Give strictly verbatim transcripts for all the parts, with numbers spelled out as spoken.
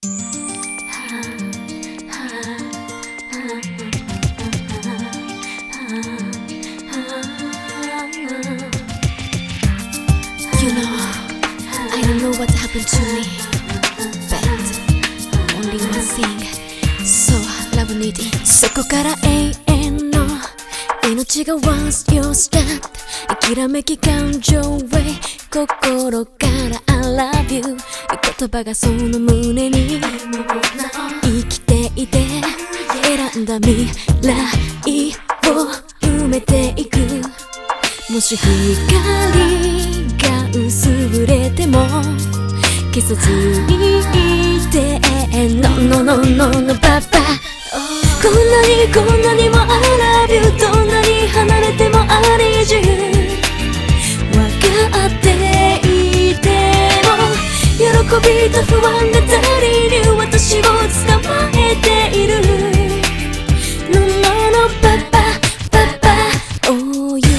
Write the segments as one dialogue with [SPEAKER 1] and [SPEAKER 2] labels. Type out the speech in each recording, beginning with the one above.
[SPEAKER 1] You know, I don't know what happened to me, but only one thing, so love needy. そこから永遠の命が once you start きらめき感情へ心から I love you 言葉がその胸に生きていて選んだ未来を埋めていく。もし光が薄れても消さずにいて No no no no no パパこんなにこんなにも I love you どんなに離れても I need you 分かっていても喜びと不安が足りる私を捕まえている No no no パパパパ Oh you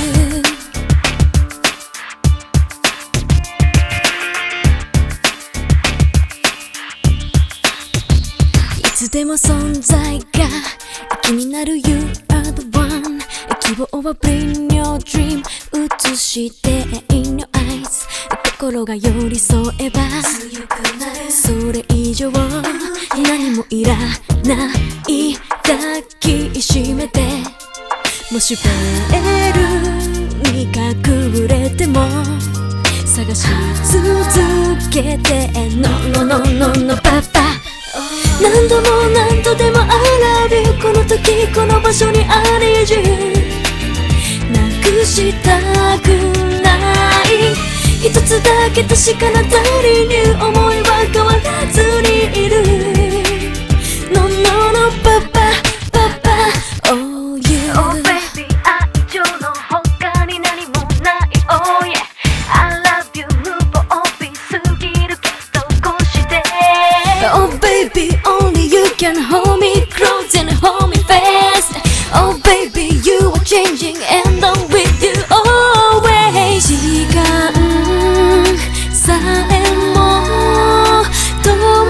[SPEAKER 1] いつでも存在が気になる You are the one 希望は Bring your dream 映して In your eyes 心が寄り添えばそれ以上何もいらない抱きしめてもしベールに隠れても探し続けて No no no no no パパ何度も何度でも I love you この時この場所に I need you なくしたくない一つだけ確かな足りぬ思いは変わらずにいる No no no パパパパ Oh you
[SPEAKER 2] Oh baby 愛情の他に何もない Oh yeah I love you 無防備すぎるけどこうして
[SPEAKER 1] Oh baby only you can hold me close and hold me fast Oh baby you are changing and I'm with you always 時間さえも止ま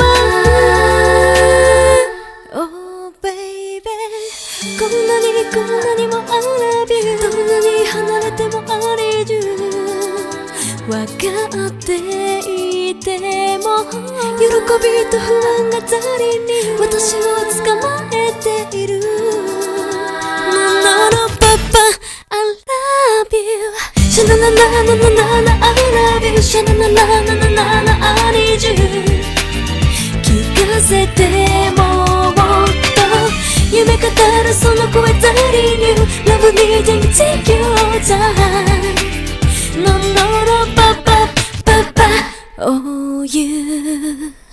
[SPEAKER 1] る Oh baby こんなにこんなにも I love you どんなに離れても I need you 分かっていても喜びと不安が足りに私を捕まえている No no no パパ I love you シャナナナナナナナ I love you シャナナナナナナナ I need you 聞かせてもっと夢語るその声足りに Love needing take your time No no no パパパパ Oh you